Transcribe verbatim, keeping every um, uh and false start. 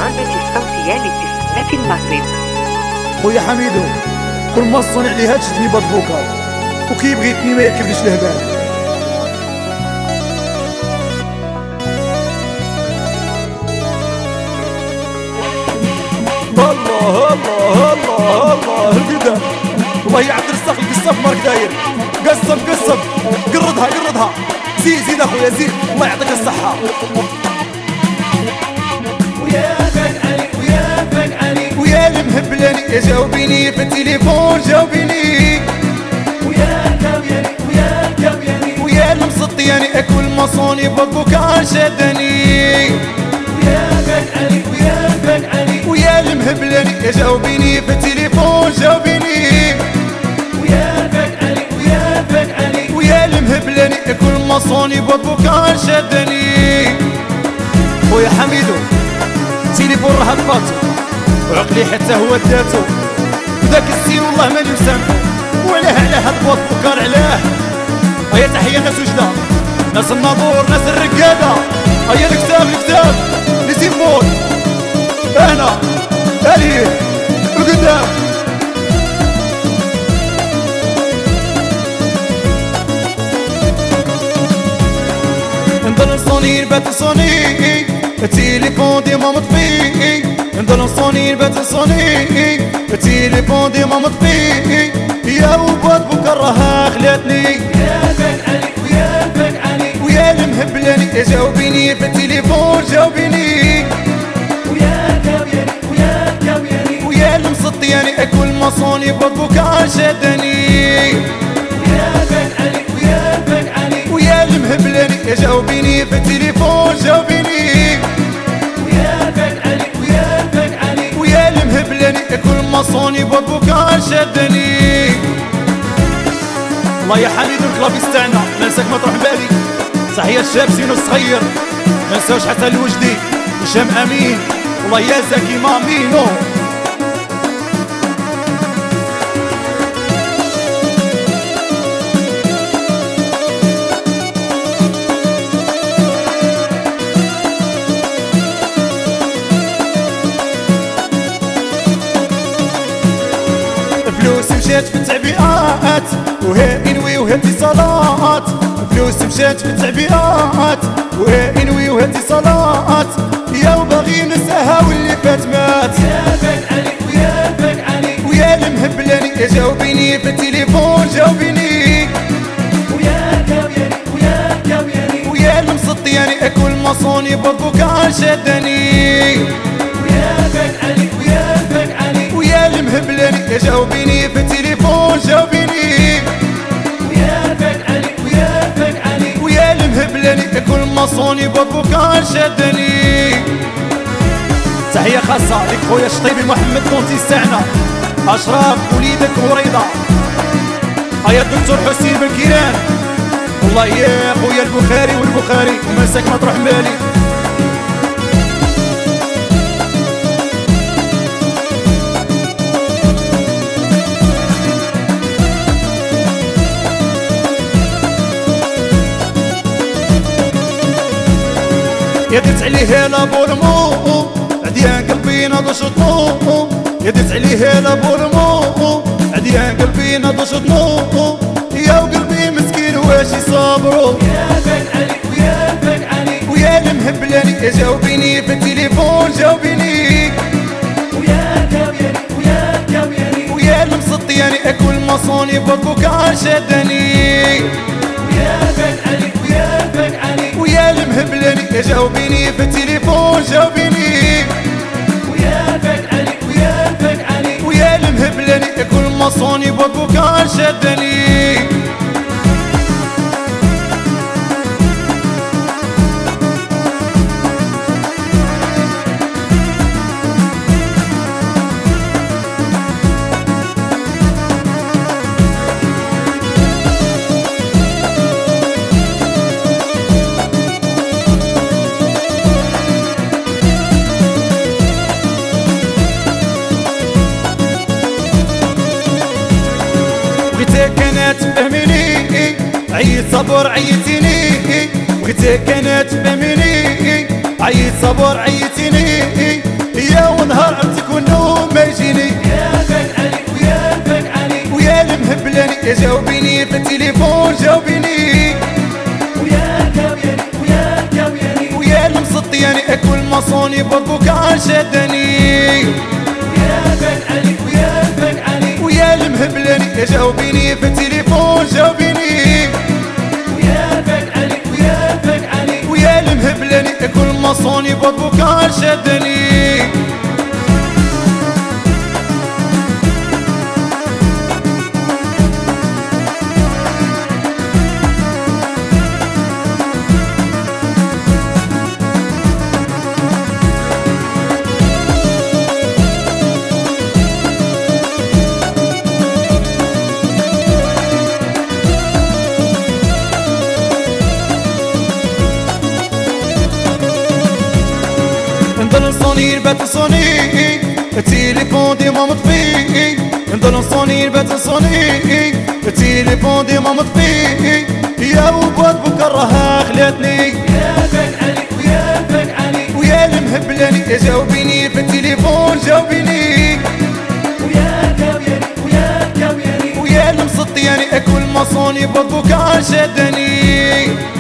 البرامج الصوتية لاتصالات المغرب. خويا حميدو كل ما الصنع ليها تشدني بطبوكا وكي بغيتني ما ياكلش الهبال. الله الله الله الله القدام والله يا عبد الرزاق القصاب مارك داير قسم قسم قردها قردها زيد زيد اخويا زيد الله يعطيك الصحة. ويا فك علي ويا فك علي ويا المهبلاني جاوبيني في التليفون جاوبيني ويا كاوياني ويا كاوياني ويا المسطياني اكل مصوني بطبوكا شدني ويا فك علي ويا فك علي ويا المهبلاني جاوبيني في التليفون جاوبيني ويا فك علي ويا فك علي ويا المهبلاني كل مصوني بطبوكا شدني. خويا حميدو تليفون راه هبطو وعقلي حتى هو داتو وداك السين والله ماني مسامحو وعلاه على هاد بطبوكا علاه. هيا تحية ناس وجدة ناس الناظور ناس الرقادة هيا الكتاب الكتاب لي سيمبول هنا هالي القدام. نضل نصوني نبات نصوني التليفون ديما مطفي نضل نصوني نبات نصوني التليفون ديما مطفي يا وبطبوكا راها خلاتني ويا فك علي ويا فك علي ويا المهبلاني جاوبيني في التليفون جاوبيني ويا كاوياني ويا كاوياني ويا المسطياني اكل مصوني بطبوكا شدني ويا فك علي ويا فك علي ويا المهبلاني جاوبيني في التليفون جاوبيني ويا فك علي ويا فك علي ويا المهبلاني كل مصوني بطبوكا شدني. الله يا حميد الكلابيس تاعنا ما نساك ما تروح بالي صحيح الشاب سينو الصغير ما نساوش حتى الوجدي هشام امين والله يا زكي مامينو. فلوس مشات في التعبئات وهي انوي وهي اتصالات فلوس مشات في التعبئات وهي انوي وهي اتصالات يا وباغي نساها واللي فات مات ويا فك علي ويا فك علي ويا المهبلاني جاوبيني في التليفون جاوبيني ويا كاوياني ويا كاوياني ويا المسطياني اكل مصوني بطبوكا شدني ويا فك علي ويا فك علي ويا المهبلاني جاوبيني في التليفون جاوبيني ويا فك علي ويا فك علي ويا المهبلاني كل مصوني بطبوكا شدني. تحية خاصة لك خويا الشطيبي محمد كونتيس تاعنا أشراف وليدك وريضة هيا الدكتور حسين بالكيران والله يا خويا البخاري والبخاري ومساك ما تروح بالي. يا ديت عليه لابورمو عديان قلبي نض شطنو يا ديت عليه لابورمو عديان قلبي نض شطنو يا وقلبي مسكين واش يصبرو. ويا فك علي ويا فك علي ويا المهبلاني جاوبيني في التليفون جاوبيني ويا كاوياني ويا كاوياني ويا المسطياني كل مصوني بطبوكا شدني ويا فك علي ويا فك علي ويا المهبلاني جاوبيني في التليفون جاوبيني ويا فك علي ويا فك علي ويا المهبلاني كل مصوني بطبوكا شدني. بغيتك انا تفهميني عيط صبر عيتيني بغيتك انا تفهميني عيط صبر عيتيني كل ما صوني برضو كان شدني. ويا فك علي ويا فك علي ويا المهبلني جاوبيني في التليفون جاوبيني. ويا فك علي ويا فك علي ويا المهبلني كل ما صوني برضو كان شدني. نضل صوني ربات صوني التليفون ديما مطفي. نضل صوني ربات صوني التليفون ديما مطفي. يا وبات بكر راها خلاتني. ويا فك علي ويا فك علي ويا المهبلاني جاوبيني في التليفون جاوبيني. ويا كاوياني ويا كاوياني ويا المصدياني كل ما صوني برضو كان شدني.